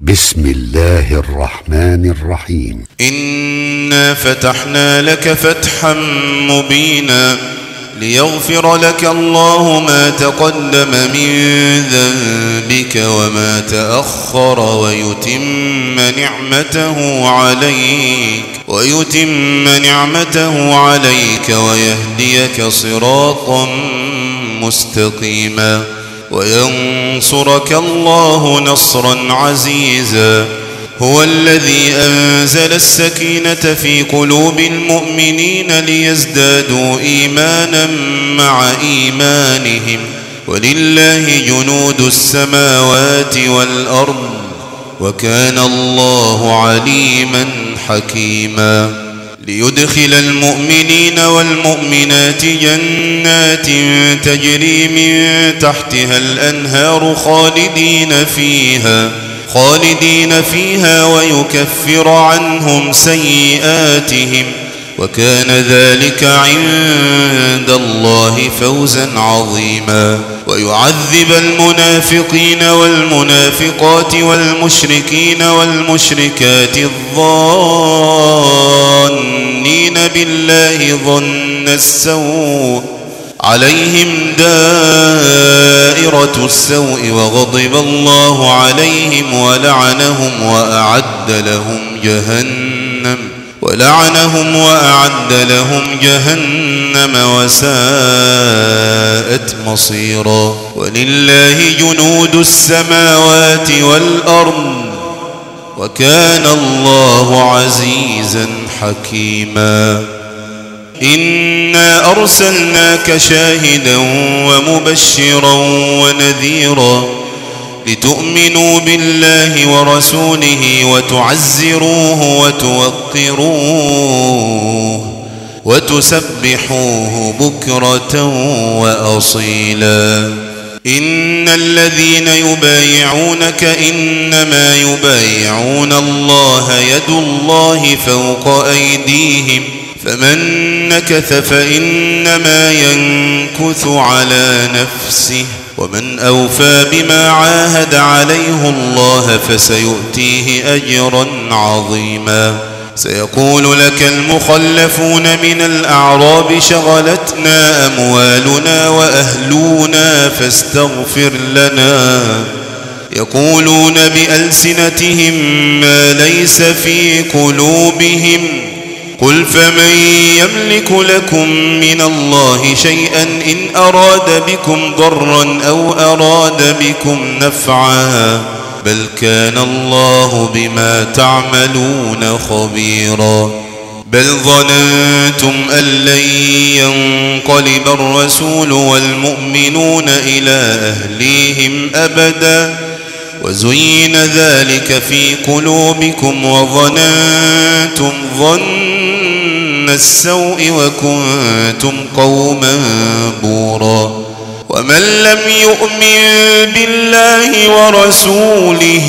بسم الله الرحمن الرحيم. إنا فتحنا لك فتحا مبينا ليغفر لك الله ما تقدم من ذنبك وما تأخر ويتم نعمته عليك ويهديك صراطا مستقيما وينصرك الله نصرا عزيزا. هو الذي أنزل السكينة في قلوب المؤمنين ليزدادوا إيمانا مع إيمانهم ولله جنود السماوات والأرض وكان الله عليما حكيما. ليدخل المؤمنين والمؤمنات جنات تجري من تحتها الأنهار خالدين فيها ويكفر عنهم سيئاتهم وكان ذلك عند الله فوزا عظيما. ويعذب المنافقين والمنافقات والمشركين والمشركات الظانين بالله ظن السوء عليهم دائرة السوء وغضب الله عليهم ولعنهم وأعد لهم جهنم وساءت مصيرا. ولله جنود السماوات والأرض وكان الله عزيزا حكيما. إنا أرسلناك شاهدا ومبشرا ونذيرا لتؤمنوا بالله ورسوله وتعزروه وتوقروه وتسبحوه بكرة وأصيلا. إن الذين يبايعونك إنما يبايعون الله يد الله فوق أيديهم فمن نكث فإنما ينكث على نفسه ومن أوفى بما عاهد عليه الله فسيؤتيه أجرا عظيما. سيقول لك المخلفون من الأعراب شغلتنا أموالنا وأهلنا فاستغفر لنا يقولون بألسنتهم ما ليس في قلوبهم قل فمن يملك لكم من الله شيئا إن أراد بكم ضرا أو أراد بكم نفعا بل كان الله بما تعملون خبيرا. بل ظننتم أن لن ينقلب الرسول والمؤمنون إلى أهليهم أبدا وزين ذلك في قلوبكم وظننتم ظن السوء وكنتم قوما بورا. ومن لم يؤمن بالله ورسوله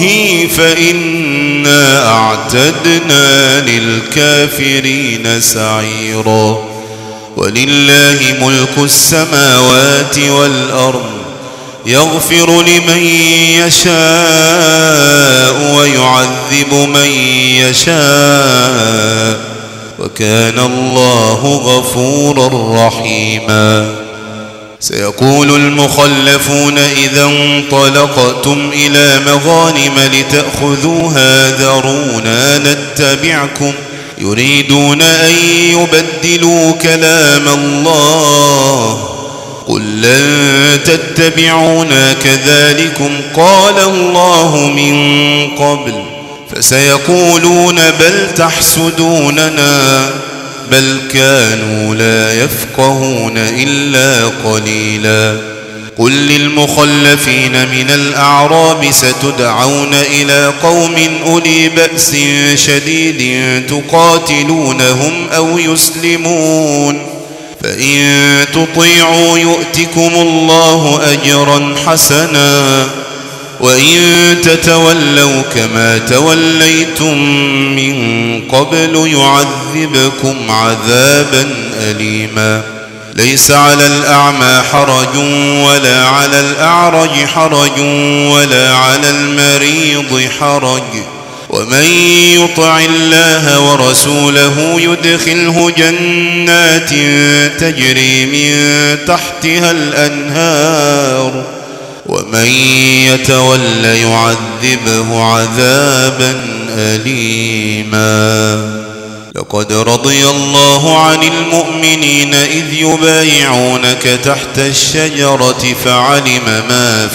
فإنا أعتدنا للكافرين سعيرا. ولله ملك السماوات والأرض يغفر لمن يشاء ويعذب من يشاء وكان الله غفورا رحيما. سيقول المخلفون إذا انطلقتم إلى مغانم لتأخذوها ذرونا نتبعكم يريدون أن يبدلوا كلام الله قل لن تتبعونا كذلكم قال الله من قبل فسيقولون بل تحسدوننا بل كانوا لا يفقهون إلا قليلا. قل للمخلفين من الأعراب ستدعون إلى قوم أولي بأس شديد تقاتلونهم أو يسلمون فإن تطيعوا يؤتكم الله أجرا حسنا وإن تتولوا كما توليتم من قبل يعذبكم عذابا أليما. ليس على الأعمى حرج ولا على الأعرج حرج ولا على المريض حرج ومن يطع الله ورسوله يدخله جنات تجري من تحتها الأنهار ومن يتول يعذبه عذابا أليما. لقد رضي الله عن المؤمنين إذ يبايعونك تحت الشجرة فعلم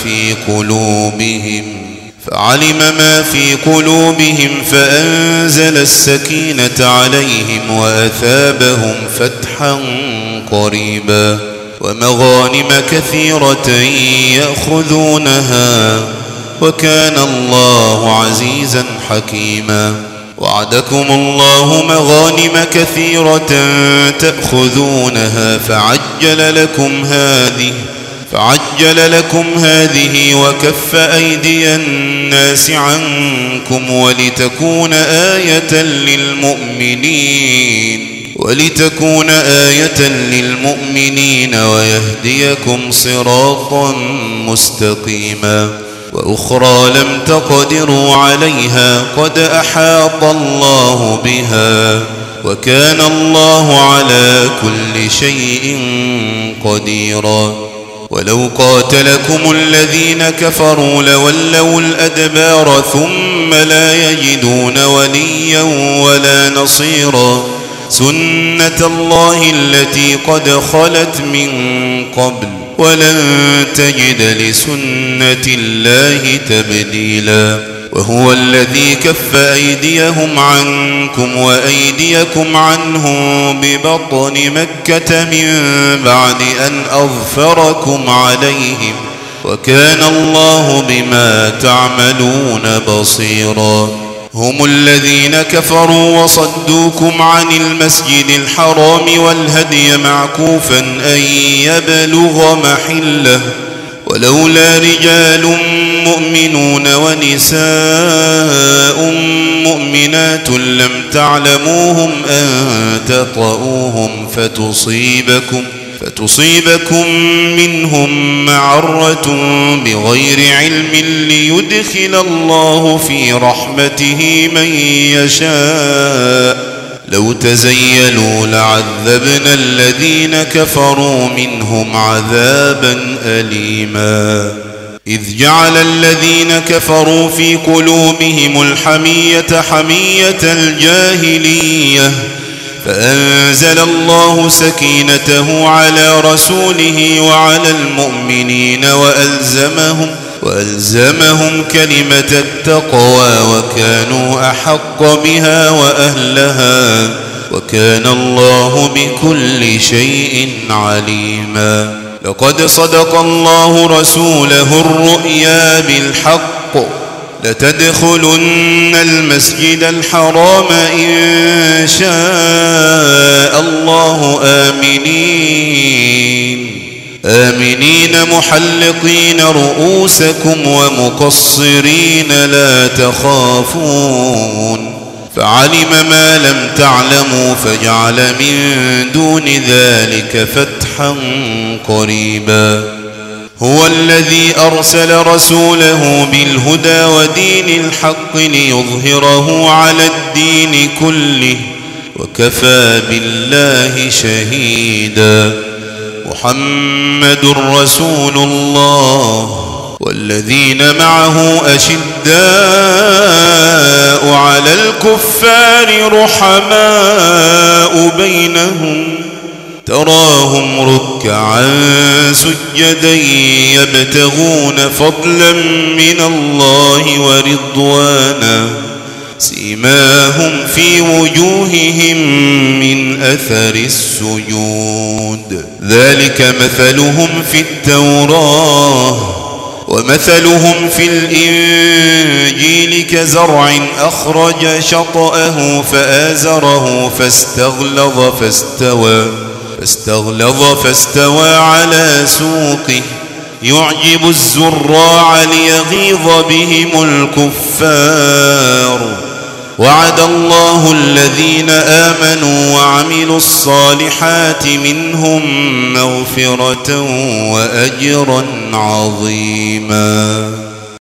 ما في قلوبهم فأنزل السكينة عليهم وأثابهم فتحا قريبا ومغانم كثيرة يأخذونها وكان الله عزيزا حكيما. وعدكم الله مغانم كثيرة تأخذونها فعجل لكم هذه وكف أيدي الناس عنكم ولتكون آية للمؤمنين ويهديكم صراطا مستقيما. وأخرى لم تقدروا عليها قد أحاط الله بها وكان الله على كل شيء قديرا. ولو قاتلكم الذين كفروا لولوا الأدبار ثم لا يجدون وليا ولا نصيرا. سنة الله التي قد خلت من قبل ولن تجد لسنة الله تبديلا. وهو الذي كف أيديهم عنكم وأيديكم عنهم ببطن مكة من بعد أن أظفركم عليهم وكان الله بما تعملون بصيرا. هم الذين كفروا وصدوكم عن المسجد الحرام والهدي معكوفا أن يبلغ محله ولولا رجال مؤمنون ونساء مؤمنات لم تعلموهم أن تطؤوهم فتصيبكم منهم معرة بغير علم ليدخل الله في رحمته من يشاء. لو تزيلوا لعذبنا الذين كفروا منهم عذابا أليما. إذ جعل الذين كفروا في قلوبهم الحمية حمية الجاهلية فأنزل الله سكينته على رسوله وعلى المؤمنين وألزمهم كلمة التقوى وكانوا أحق بها وأهلها وكان الله بكل شيء عليما. لقد صدق الله رسوله الرؤيا بالحق لتدخلن المسجد الحرام إن شاء الله آمنين محلقين رؤوسكم ومقصرين لا تخافون فعلم ما لم تعلموا فجعل من دون ذلك فتحا قريبا. هو الذي أرسل رسوله بالهدى ودين الحق ليظهره على الدين كله وكفى بالله شهيدا. محمد رسول الله والذين معه أشداء على الكفار رحماء بينهم تراهم ركعا سجدا يبتغون فضلا من الله ورضوانا سيماهم في وجوههم من أثر السجود ذلك مثلهم في التوراة ومثلهم في الإنجيل كزرع أخرج شطأه فآزره فاستغلظ فاستوى على سوقه يعجب الزراع ليغيظ بهم الكفار وعد الله الذين آمنوا وعملوا الصالحات منهم مغفرة وأجرا عظيما.